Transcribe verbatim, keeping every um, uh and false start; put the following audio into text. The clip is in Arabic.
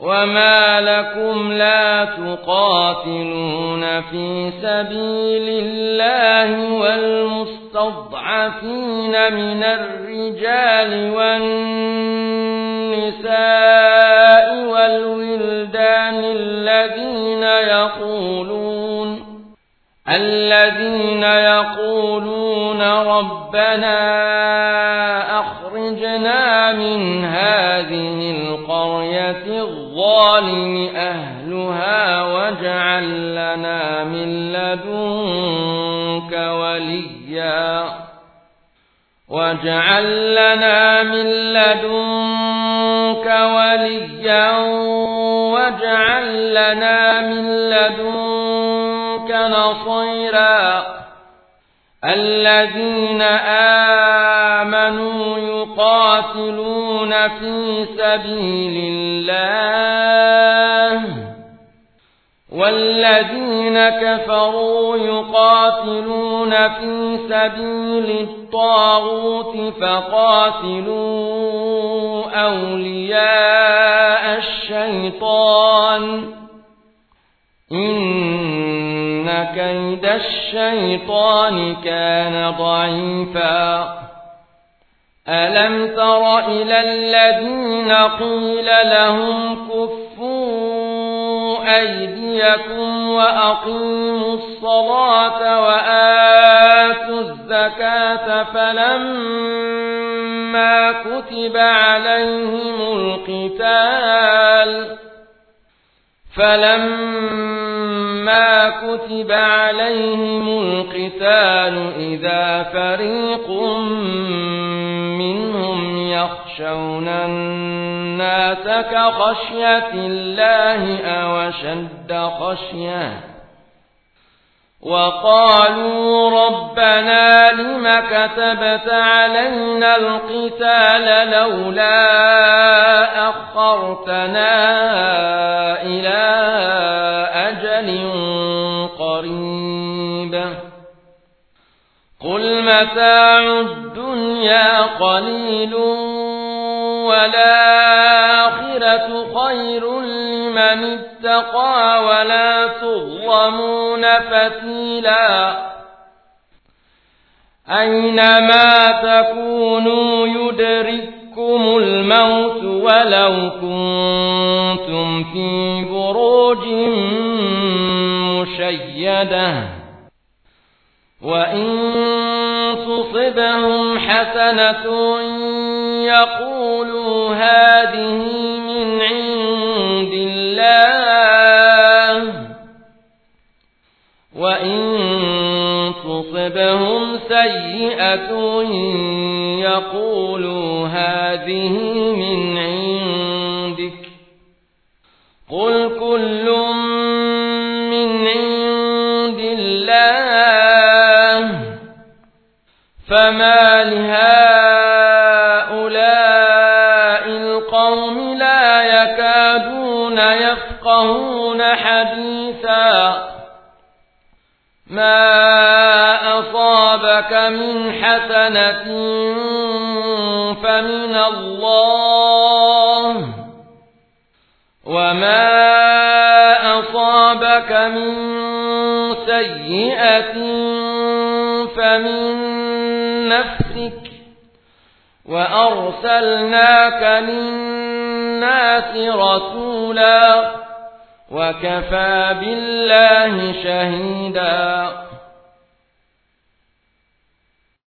وما لكم لا تقاتلون في سبيل الله والمستضعفين من الرجال والنساء والولدان الذين يقولون الذين يقولون ربنا أخرجنا من هذه القرية الظالم أهلها واجعل لنا من لدنك وليا واجعل لنا من لدنك وليا واجعل لنا من لدنك نصيرا الذين آمنوا يقاتلون في سبيل الله والذين كفروا يقاتلون في سبيل الطاغوت فقاتلوا أولياء الشيطان إن كيد الشيطان كان ضعيفا ألم تر إلى الذين قيل لهم كفوا أيديكم وأقيموا الصلاة وآتوا الزكاة فلما كتب عليهم القتال فلما كتب عليهم القتال إذا فريق منهم يخشون الناس كخشية الله أو أشد خشية وقالوا ربنا لم كتبت علينا القتال لولا أخرتنا إلى أجل قريب قل متاع الدنيا قليل والآخرة خير لمن اتقى ولا تظلمون فتيلا أينما تكونوا يدرككم الموت ولو كنتم في بروج مشيدة وإن تصبهم حسنة يقولوا هذه من عند الله وإن تصبهم سيئة يقولوا هذه من عندك قل كل من عند الله فما لهؤلاء القوم لا يكادون يفقهون حديثا ما أصابك من حسنة فمن الله وما أصابك من سيئة فمن نفسك وأرسلناك للناس رسولا وكفى بالله شهيدا